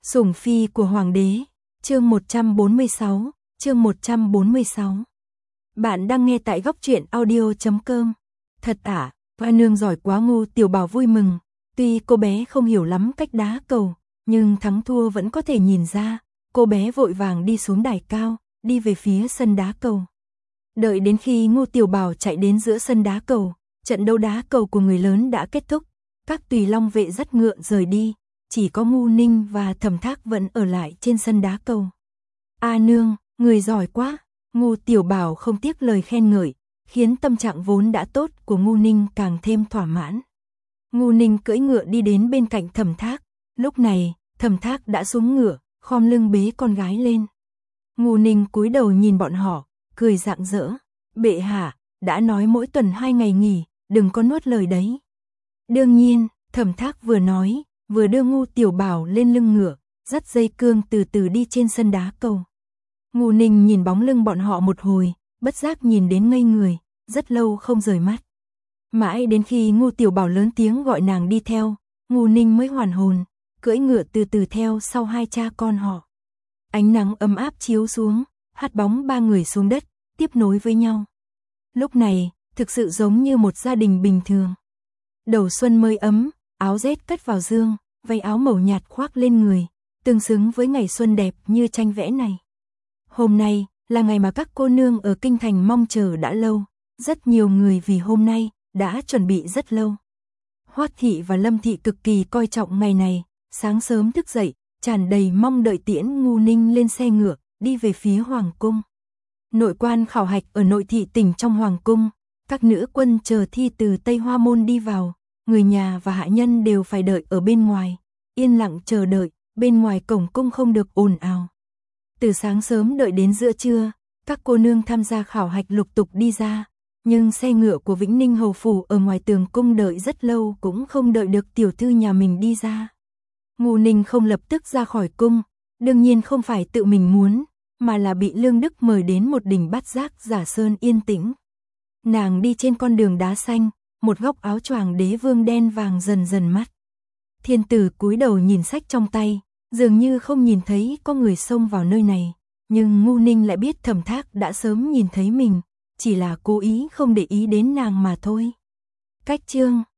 Sủng phi của hoàng đế, chương 146, chương 146. Bạn đang nghe tại góc truyện audio.com. Thật ạ, Hoa nương giỏi quá. Ngô Tiểu Bảo vui mừng, tuy cô bé không hiểu lắm cách đá cầu, nhưng thắng thua vẫn có thể nhìn ra. Cô bé vội vàng đi xuống đài cao, đi về phía sân đá cầu. Đợi đến khi Ngô Tiểu Bảo chạy đến giữa sân đá cầu, trận đấu đá cầu của người lớn đã kết thúc, các tùy long vệ dắt ngựa rời đi. Chỉ có Ngu Ninh và Thẩm Thác vẫn ở lại trên sân đá cầu. A nương, người giỏi quá. Ngô Tiểu Bảo không tiếc lời khen ngợi, khiến tâm trạng vốn đã tốt của Ngu Ninh càng thêm thỏa mãn. Ngu Ninh cưỡi ngựa đi đến bên cạnh Thẩm Thác. Lúc này, Thẩm Thác đã xuống ngựa, khom lưng bế con gái lên. Ngu Ninh cúi đầu nhìn bọn họ, cười rạng rỡ. Bệ hạ, đã nói mỗi tuần 2 ngày nghỉ, đừng có nuốt lời đấy. Đương nhiên, Thẩm Thác vừa nói, vừa đưa Ngu Tiểu Bảo lên lưng ngựa, dắt dây cương từ từ đi trên sân đá cầu. Ngu Ninh nhìn bóng lưng bọn họ một hồi, bất giác nhìn đến ngây người, rất lâu không rời mắt. Mãi đến khi Ngu Tiểu Bảo lớn tiếng gọi nàng đi theo, Ngu Ninh mới hoàn hồn, cưỡi ngựa từ từ theo sau hai cha con họ. Ánh nắng ấm áp chiếu xuống, hắt bóng ba người xuống đất, tiếp nối với nhau. Lúc này, thực sự giống như một gia đình bình thường. Đầu xuân mới ấm, áo rét cất vào dương, váy áo màu nhạt khoác lên người, tương xứng với ngày xuân đẹp như tranh vẽ này. Hôm nay là ngày mà các cô nương ở kinh thành mong chờ đã lâu, rất nhiều người vì hôm nay đã chuẩn bị rất lâu. Hoắc thị và Lâm thị cực kỳ coi trọng ngày này, sáng sớm thức dậy, tràn đầy mong đợi tiễn Ngu Ninh lên xe ngựa, đi về phía hoàng cung. Nội quan khảo hạch ở nội thị tỉnh trong hoàng cung, các nữ quân chờ thi từ Tây Hoa môn đi vào. Người nhà và hạ nhân đều phải đợi ở bên ngoài, yên lặng chờ đợi, bên ngoài cổng cung không được ồn ào. Từ sáng sớm đợi đến giữa trưa, các cô nương tham gia khảo hạch lục tục đi ra, nhưng xe ngựa của Vĩnh Ninh hầu phủ ở ngoài tường cung đợi rất lâu cũng không đợi được tiểu thư nhà mình đi ra. Ngu Ninh không lập tức ra khỏi cung, đương nhiên không phải tự mình muốn, mà là bị Lương Đức mời đến một đỉnh Bát Giác Giả Sơn yên tĩnh. Nàng đi trên con đường đá xanh, một góc áo choàng đế vương đen vàng dần dần mắt. Thiên tử cúi đầu nhìn sách trong tay, dường như không nhìn thấy có người xông vào nơi này, nhưng Ngu Ninh lại biết Thẩm Thác đã sớm nhìn thấy mình, chỉ là cố ý không để ý đến nàng mà thôi. Cách chương